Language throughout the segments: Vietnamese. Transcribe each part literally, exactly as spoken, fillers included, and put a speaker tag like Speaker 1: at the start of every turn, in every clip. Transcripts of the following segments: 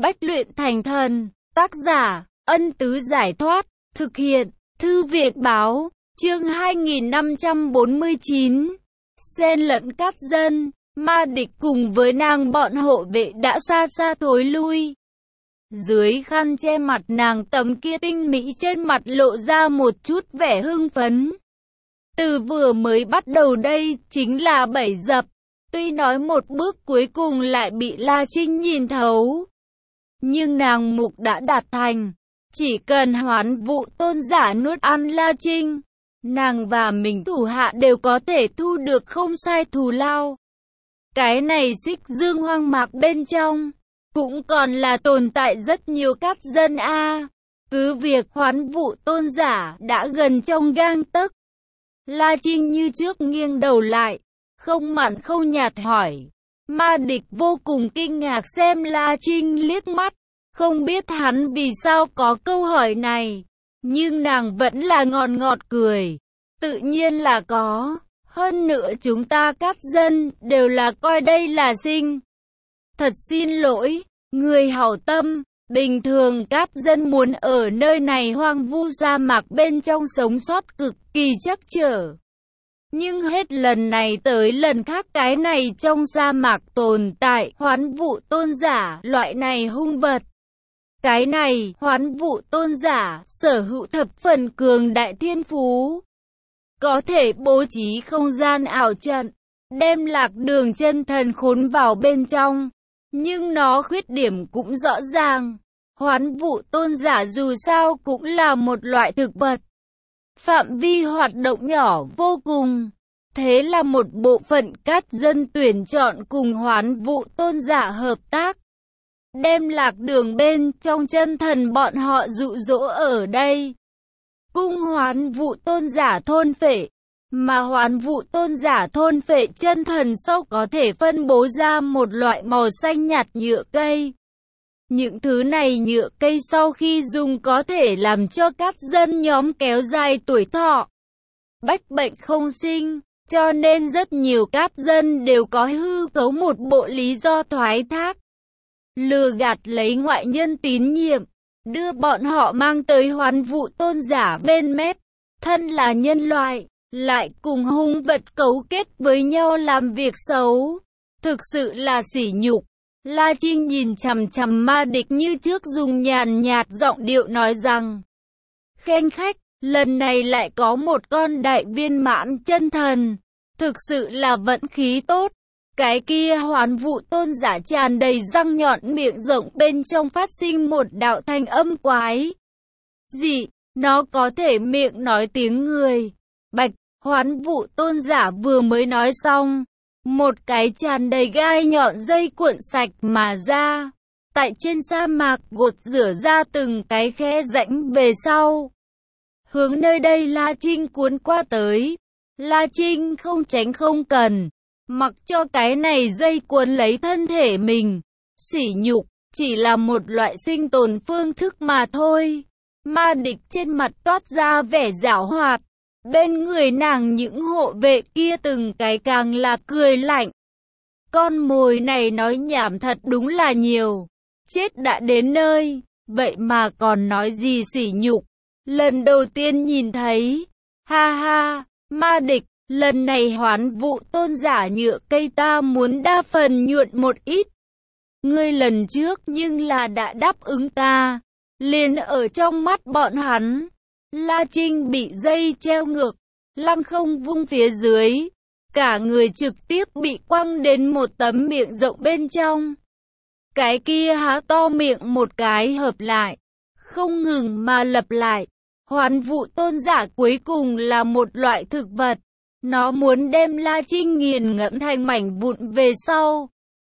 Speaker 1: Bách luyện thành thần, tác giả, Ân Tứ Giải Thoát, thực hiện, Thư Việt Báo, chương hai nghìn năm trăm bốn mươi chín. Xen lẫn cát dân, ma địch cùng với nàng bọn hộ vệ đã xa xa thối lui. Dưới khăn che mặt nàng tấm kia tinh mỹ trên mặt lộ ra một chút vẻ hưng phấn. Từ vừa mới bắt đầu đây chính là bẫy dập, tuy nói một bước cuối cùng lại bị La Trinh nhìn thấu. Nhưng nàng mục đã đạt thành, chỉ cần Hoán Vũ tôn giả nuốt ăn La Trinh, nàng và mình thủ hạ đều có thể thu được không sai thù lao. Cái này Xích Dương hoang mạc bên trong, cũng còn là tồn tại rất nhiều cát dân a. À. Cứ việc Hoán Vũ tôn giả đã gần trong gang tấc. La Trinh như trước nghiêng đầu lại, không mặn không nhạt hỏi. Ma địch vô cùng kinh ngạc xem La Trinh liếc mắt, không biết hắn vì sao có câu hỏi này, nhưng nàng vẫn là ngọt ngọt cười. Tự nhiên là có, hơn nữa chúng ta cát dân đều là coi đây là sinh. Thật xin lỗi, người hảo tâm, bình thường cát dân muốn ở nơi này hoang vu sa mạc bên trong sống sót cực kỳ trắc trở. Nhưng hết lần này tới lần khác cái này trong sa mạc tồn tại Hoán Vũ tôn giả loại này hung vật. Cái này Hoán Vũ tôn giả sở hữu thập phần cường đại thiên phú. Có thể bố trí không gian ảo trận, đem lạc đường chân thần khốn vào bên trong. Nhưng nó khuyết điểm cũng rõ ràng. Hoán Vũ tôn giả dù sao cũng là một loại thực vật. Phạm vi hoạt động nhỏ vô cùng. Thế là một bộ phận cát dân tuyển chọn cùng Hoán Vũ tôn giả hợp tác. Đem lạc đường bên trong chân thần bọn họ dụ dỗ ở đây. Cung Hoán Vũ tôn giả thôn phệ. Mà Hoán Vũ tôn giả thôn phệ chân thần sau có thể phân bố ra một loại màu xanh nhạt nhựa cây. Những thứ này nhựa cây sau khi dùng có thể làm cho các dân nhóm kéo dài tuổi thọ. Bách bệnh không sinh, cho nên rất nhiều cát dân đều có hư cấu một bộ lý do thoái thác. Lừa gạt lấy ngoại nhân tín nhiệm, đưa bọn họ mang tới Hoán Vũ tôn giả bên mép. Thân là nhân loại, lại cùng hung vật cấu kết với nhau làm việc xấu. Thực sự là sỉ nhục. La Trinh nhìn chằm chằm ma địch như trước dùng nhàn nhạt giọng điệu nói rằng. Khen khách, lần này lại có một con đại viên mãn chân thần. Thực sự là vận khí tốt. Cái kia Hoán Vũ tôn giả tràn đầy răng nhọn miệng rộng bên trong phát sinh một đạo thanh âm quái. Gì? Nó có thể miệng nói tiếng người. Bạch, Hoán Vũ tôn giả vừa mới nói xong. Một cái tràn đầy gai nhọn dây cuộn sạch mà ra. Tại trên sa mạc gột rửa ra từng cái khe rãnh về sau. Hướng nơi đây La Trinh cuốn qua tới. La Trinh không tránh không cần. Mặc cho cái này dây cuốn lấy thân thể mình. Sỉ nhục, chỉ là một loại sinh tồn phương thức mà thôi. Ma địch trên mặt toát ra vẻ giảo hoạt. Bên người nàng những hộ vệ kia từng cái càng là cười lạnh. Con mồi này nói nhảm thật đúng là nhiều. Chết đã đến nơi, vậy mà còn nói gì sỉ nhục. Lần đầu tiên nhìn thấy. Ha ha, ma địch, lần này Hoán Vũ tôn giả nhựa cây ta muốn đa phần nhuận một ít. Ngươi lần trước nhưng là đã đáp ứng ta. Liền ở trong mắt bọn hắn. La Trinh bị dây treo ngược, lăng không vung phía dưới. Cả người trực tiếp bị quăng đến một tấm miệng rộng bên trong. Cái kia há to miệng một cái hợp lại, không ngừng mà lặp lại. Hoán Vũ tôn giả cuối cùng là một loại thực vật. Nó muốn đem La Trinh nghiền ngẫm thành mảnh vụn về sau.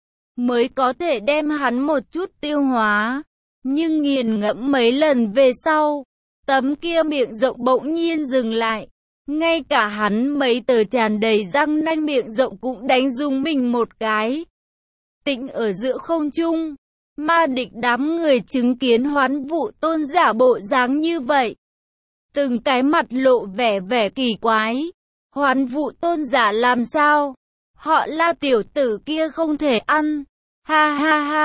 Speaker 1: Mới có thể đem hắn một chút tiêu hóa. Nhưng nghiền ngẫm mấy lần về sau. Tấm kia miệng rộng bỗng nhiên dừng lại. Ngay cả hắn mấy tờ tràn đầy răng nanh miệng rộng cũng đánh rung mình một cái. Tĩnh ở giữa không trung. Ma địch đám người chứng kiến Hoán Vũ tôn giả bộ dáng như vậy. Từng cái mặt lộ vẻ vẻ kỳ quái. Hoán Vũ tôn giả làm sao? Họ La tiểu tử kia không thể ăn. Ha ha ha.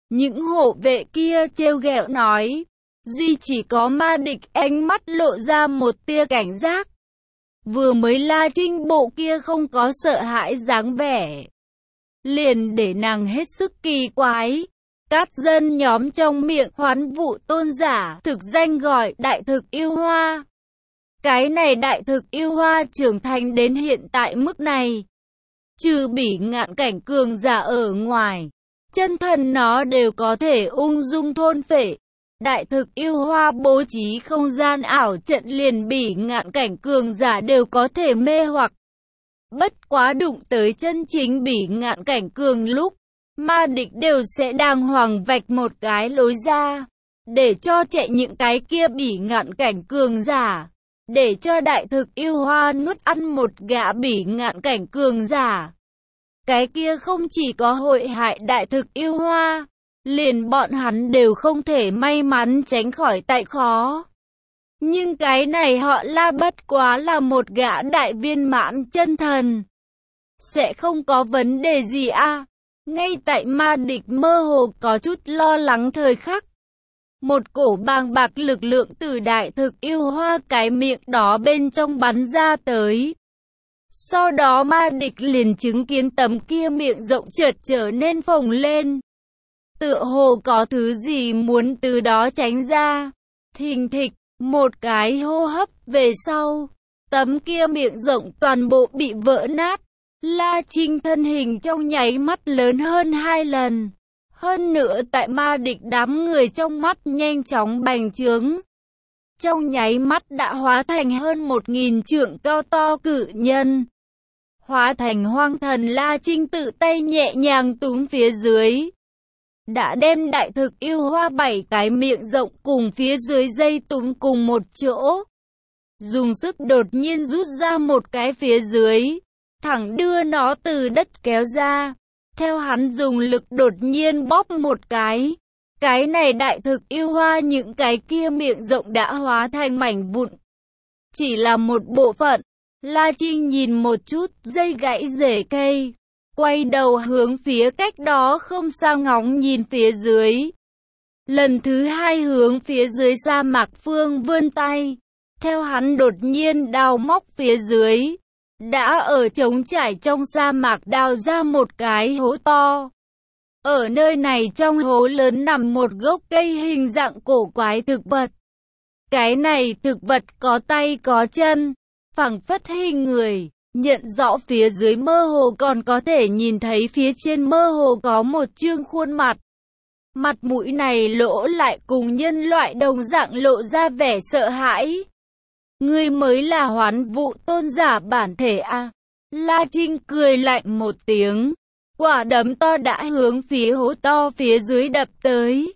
Speaker 1: Những hộ vệ kia trêu ghẹo nói. Duy chỉ có Ma Địch ánh mắt lộ ra một tia cảnh giác. Vừa mới La Trinh bộ kia không có sợ hãi dáng vẻ, liền để nàng hết sức kỳ quái. Cát dân nhóm trong miệng Hoán Vụ tôn giả, thực danh gọi Đại Thực Yêu Hoa. Cái này Đại Thực Yêu Hoa trưởng thành đến hiện tại mức này, trừ Bỉ Ngạn cảnh cường giả ở ngoài, chân thần nó đều có thể ung dung thôn phệ. Đại Thực Yêu Hoa bố trí không gian ảo trận, liền Bỉ Ngạn cảnh cường giả đều có thể mê hoặc. Bất quá đụng tới chân chính Bỉ Ngạn cảnh cường lúc, Ma Địch đều sẽ đàng hoàng vạch một cái lối ra, để cho chạy những cái kia Bỉ Ngạn cảnh cường giả, để cho Đại Thực Yêu Hoa nuốt ăn một gã Bỉ Ngạn cảnh cường giả. Cái kia không chỉ có hội hại Đại Thực Yêu Hoa, liền bọn hắn đều không thể may mắn tránh khỏi tại khó. Nhưng cái này họ La bất quá là một gã đại viên mãn chân thần, sẽ không có vấn đề gì à. Ngay tại Ma Địch mơ hồ có chút lo lắng thời khắc, một cổ bàng bạc lực lượng từ Đại Thực Yêu Hoa cái miệng đó bên trong bắn ra tới. Sau đó Ma Địch liền chứng kiến tấm kia miệng rộng chợt trở nên phồng lên, tựa hồ có thứ gì muốn từ đó tránh ra. Thình thịch, một cái hô hấp về sau, tấm kia miệng rộng toàn bộ bị vỡ nát. La Trinh thân hình trong nháy mắt lớn hơn hai lần. Hơn nữa tại Ma Địch đám người trong mắt nhanh chóng bành trướng. Trong nháy mắt đã hóa thành hơn một nghìn trượng cao to cự nhân. Hóa thành hoang thần, La Trinh tự tay nhẹ nhàng túm phía dưới, đã đem Đại Thực Yêu Hoa bảy cái miệng rộng cùng phía dưới dây túm cùng một chỗ. Dùng sức đột nhiên rút ra một cái phía dưới, thẳng đưa nó từ đất kéo ra. Theo hắn dùng lực đột nhiên bóp một cái, cái này Đại Thực Yêu Hoa những cái kia miệng rộng đã hóa thành mảnh vụn. Chỉ là một bộ phận. La Trinh nhìn một chút dây gãy rễ cây, quay đầu hướng phía cách đó không xa ngóng nhìn phía dưới. Lần thứ hai hướng phía dưới sa mạc phương vươn tay. Theo hắn đột nhiên đào móc phía dưới, đã ở trống trải trong sa mạc đào ra một cái hố to. Ở nơi này trong hố lớn nằm một gốc cây hình dạng cổ quái thực vật. Cái này thực vật có tay có chân, phảng phất hình người, nhận rõ phía dưới mơ hồ còn có thể nhìn thấy phía trên mơ hồ có một trương khuôn mặt. Mặt mũi này lỗ lại cùng nhân loại đồng dạng lộ ra vẻ sợ hãi. Ngươi mới là Hoán Vụ tôn giả bản thể à? La Trinh cười lạnh một tiếng, quả đấm to đã hướng phía hố to phía dưới đập tới.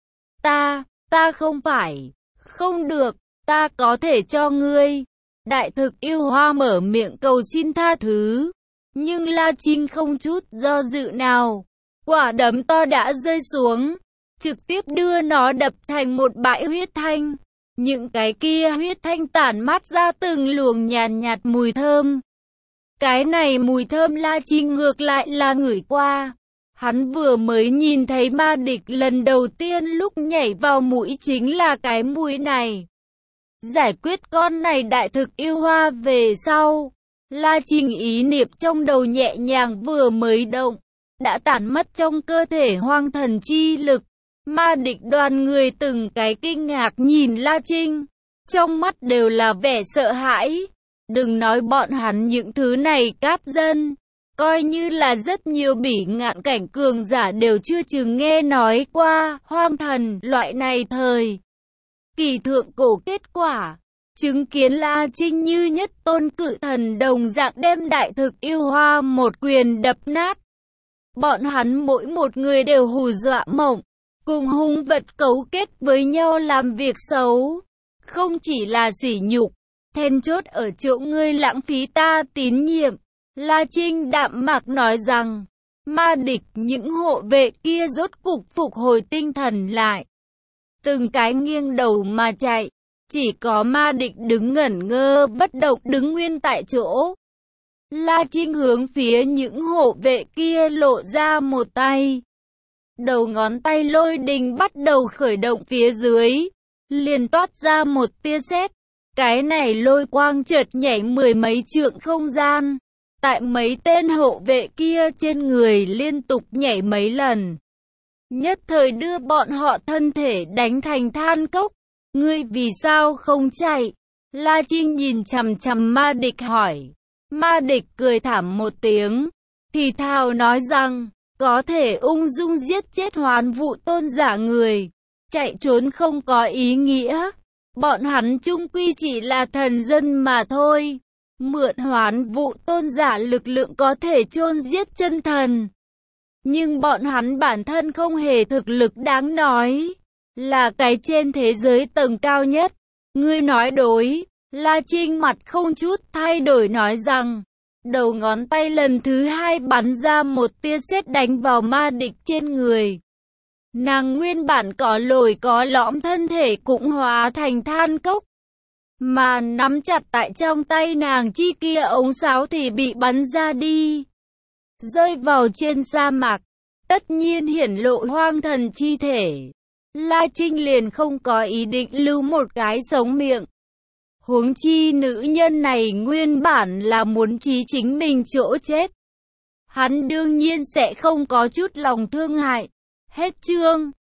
Speaker 1: Ta, ta không phải, không được, ta có thể cho ngươi. Đại Thực Yêu Hoa mở miệng cầu xin tha thứ, nhưng La Trinh không chút do dự nào, quả đấm to đã rơi xuống, trực tiếp đưa nó đập thành một bãi huyết thanh. Những cái kia huyết thanh tản mát ra từng luồng nhàn nhạt, nhạt mùi thơm. Cái này mùi thơm La Trinh ngược lại là ngửi qua. Hắn vừa mới nhìn thấy Ma Địch lần đầu tiên lúc nhảy vào mũi chính là cái mùi này. Giải quyết con này Đại Thực Yêu Hoa về sau, La Trinh ý niệm trong đầu nhẹ nhàng vừa mới động, đã tản mất trong cơ thể hoang thần chi lực. Ma Địch đoàn người từng cái kinh ngạc nhìn La Trinh, trong mắt đều là vẻ sợ hãi. Đừng nói bọn hắn những thứ này cát dân, coi như là rất nhiều Bỉ Ngạn cảnh cường giả đều chưa chừng nghe nói qua hoang thần loại này thời kỳ thượng cổ. Kết quả, chứng kiến La Trinh như nhất tôn cự thần đồng dạng đem Đại Thực Yêu Hoa một quyền đập nát. Bọn hắn mỗi một người đều hù dọa mộng, cùng hung vật cấu kết với nhau làm việc xấu. Không chỉ là sỉ nhục, then chốt ở chỗ ngươi lãng phí ta tín nhiệm. La Trinh đạm mạc nói rằng, Ma Địch những hộ vệ kia rốt cục phục hồi tinh thần lại. Từng cái nghiêng đầu mà chạy, chỉ có Ma Địch đứng ngẩn ngơ bất động đứng nguyên tại chỗ. La Trinh hướng phía những hộ vệ kia lộ ra một tay. Đầu ngón tay Lôi Đình bắt đầu khởi động phía dưới, liền toát ra một tia sét. Cái này lôi quang chợt nhảy mười mấy trượng không gian, tại mấy tên hộ vệ kia trên người liên tục nhảy mấy lần, nhất thời đưa bọn họ thân thể đánh thành than cốc. Ngươi vì sao không chạy? La Trinh nhìn chằm chằm Ma Địch hỏi. Ma Địch cười thảm một tiếng, thì thào nói rằng, có thể ung dung giết chết Hoán Vũ tôn giả người, chạy trốn không có ý nghĩa. Bọn hắn chung quy chỉ là thần dân mà thôi. Mượn Hoán Vũ tôn giả lực lượng có thể chôn giết chân thần, nhưng bọn hắn bản thân không hề thực lực đáng nói, là cái trên thế giới tầng cao nhất. Ngươi nói đối. La Trinh mặt không chút thay đổi nói rằng, đầu ngón tay lần thứ hai bắn ra một tia sét đánh vào Ma Địch trên người. Nàng nguyên bản có lồi có lõm thân thể cũng hóa thành than cốc, mà nắm chặt tại trong tay nàng chi kia ống sáo thì bị bắn ra đi, rơi vào trên sa mạc, tất nhiên hiển lộ hoang thần chi thể. La Trinh liền không có ý định lưu một cái sống miệng. Huống chi nữ nhân này nguyên bản là muốn chí chính mình chỗ chết, hắn đương nhiên sẽ không có chút lòng thương hại. Hết chương.